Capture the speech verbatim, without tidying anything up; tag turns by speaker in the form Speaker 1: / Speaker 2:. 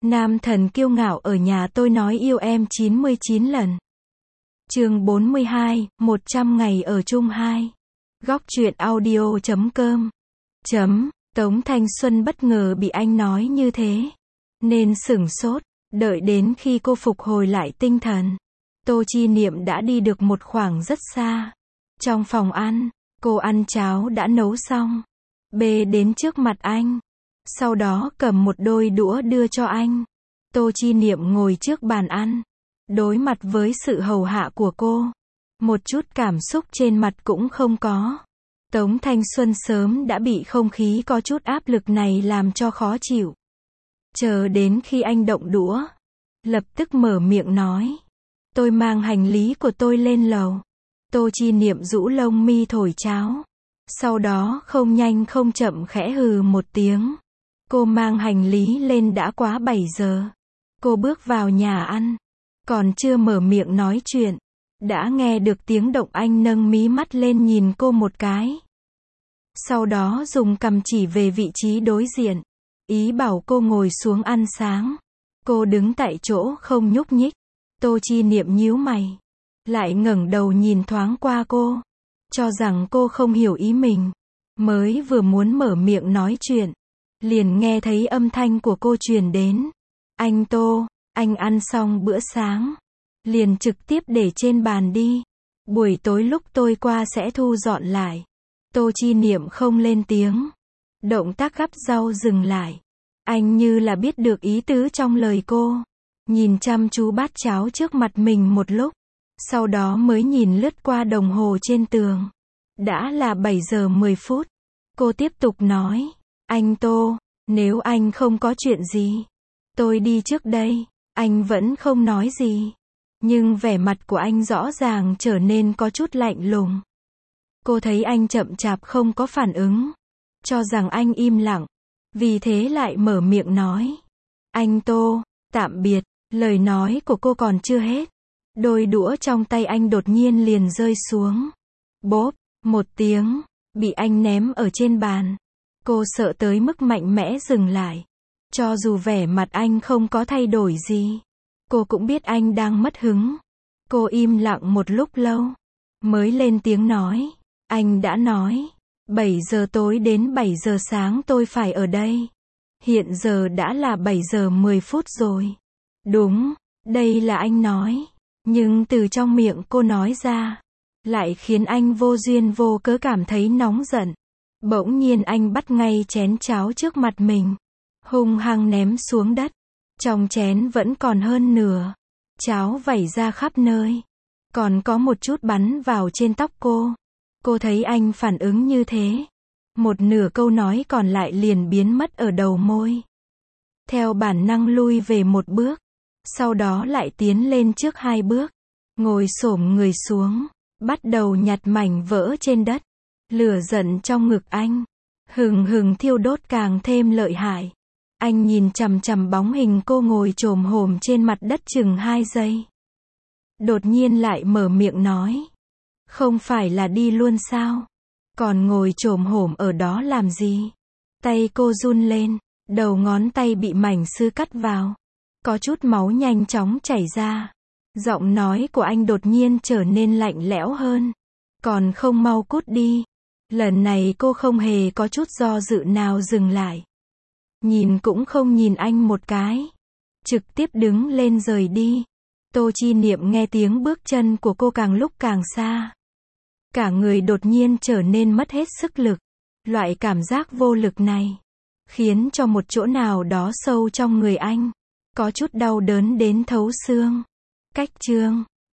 Speaker 1: Nam thần kiêu ngạo ở nhà tôi nói yêu em chín mươi chín lần. Chương bốn mươi hai, một trăm ngày ở chung hai. Góc truyện audio chấm com. Chấm, Tống Thanh Xuân bất ngờ bị anh nói như thế, nên sửng sốt, đợi đến khi cô phục hồi lại tinh thần. Tô Chi Niệm đã đi được một khoảng rất xa. Trong phòng ăn, cô ăn cháo đã nấu xong, bê đến trước mặt anh. Sau đó cầm một đôi đũa đưa cho anh. Tô Chi Niệm ngồi trước bàn ăn, đối mặt với sự hầu hạ của cô. Một chút cảm xúc trên mặt cũng không có. Tống Thanh Xuân sớm đã bị không khí có chút áp lực này làm cho khó chịu. Chờ đến khi anh động đũa, lập tức mở miệng nói. Tôi mang hành lý của tôi lên lầu. Tô Chi Niệm rũ lông mi thổi cháo. Sau đó không nhanh không chậm khẽ hừ một tiếng. Cô mang hành lý lên đã quá bảy giờ. Cô bước vào nhà ăn, còn chưa mở miệng nói chuyện, đã nghe được tiếng động anh nâng mí mắt lên nhìn cô một cái. Sau đó dùng cằm chỉ về vị trí đối diện, ý bảo cô ngồi xuống ăn sáng. Cô đứng tại chỗ không nhúc nhích. Tô Chi Niệm nhíu mày, lại ngẩng đầu nhìn thoáng qua cô, cho rằng cô không hiểu ý mình. Mới vừa muốn mở miệng nói chuyện, liền nghe thấy âm thanh của cô truyền đến. Anh Tô, anh ăn xong bữa sáng, liền trực tiếp để trên bàn đi. Buổi tối lúc tôi qua sẽ thu dọn lại. Tô Chi Niệm không lên tiếng. Động tác gắp rau dừng lại. Anh như là biết được ý tứ trong lời cô. Nhìn chăm chú bát cháo trước mặt mình một lúc. Sau đó mới nhìn lướt qua đồng hồ trên tường. Đã là bảy giờ mười phút. Cô tiếp tục nói. Anh Tô, nếu anh không có chuyện gì, tôi đi trước đây. Anh vẫn không nói gì. Nhưng vẻ mặt của anh rõ ràng trở nên có chút lạnh lùng. Cô thấy anh chậm chạp không có phản ứng, cho rằng anh im lặng. Vì thế lại mở miệng nói. Anh Tô, tạm biệt. Lời nói của cô còn chưa hết. Đôi đũa trong tay anh đột nhiên liền rơi xuống. Bốp, một tiếng, bị anh ném ở trên bàn. Cô sợ tới mức mạnh mẽ dừng lại. Cho dù vẻ mặt anh không có thay đổi gì, cô cũng biết anh đang mất hứng. Cô im lặng một lúc lâu, mới lên tiếng nói. Anh đã nói, bảy giờ tối đến bảy giờ sáng tôi phải ở đây. Hiện giờ đã là bảy giờ mười phút rồi. Đúng, đây là anh nói. Nhưng từ trong miệng cô nói ra, lại khiến anh vô duyên vô cớ cảm thấy nóng giận. Bỗng nhiên anh bắt ngay chén cháo trước mặt mình, hung hăng ném xuống đất. Trong chén vẫn còn hơn nửa. Cháo vẩy ra khắp nơi. Còn có một chút bắn vào trên tóc cô. Cô thấy anh phản ứng như thế, một nửa câu nói còn lại liền biến mất ở đầu môi. Theo bản năng lui về một bước, sau đó lại tiến lên trước hai bước, ngồi xổm người xuống, bắt đầu nhặt mảnh vỡ trên đất. Lửa giận trong ngực anh hừng hừng thiêu đốt càng thêm lợi hại. Anh nhìn chằm chằm bóng hình cô ngồi chồm hổm trên mặt đất chừng hai giây. Đột nhiên lại mở miệng nói. Không phải là đi luôn sao? Còn ngồi chồm hổm ở đó làm gì? Tay cô run lên, đầu ngón tay bị mảnh sứ cắt vào. Có chút máu nhanh chóng chảy ra. Giọng nói của anh đột nhiên trở nên lạnh lẽo hơn. Còn không mau cút đi. Lần này cô không hề có chút do dự nào dừng lại. Nhìn cũng không nhìn anh một cái. Trực tiếp đứng lên rời đi. Tô Chi Niệm nghe tiếng bước chân của cô càng lúc càng xa. Cả người đột nhiên trở nên mất hết sức lực. Loại cảm giác vô lực này khiến cho một chỗ nào đó sâu trong người anh có chút đau đớn đến thấu xương. Cách chương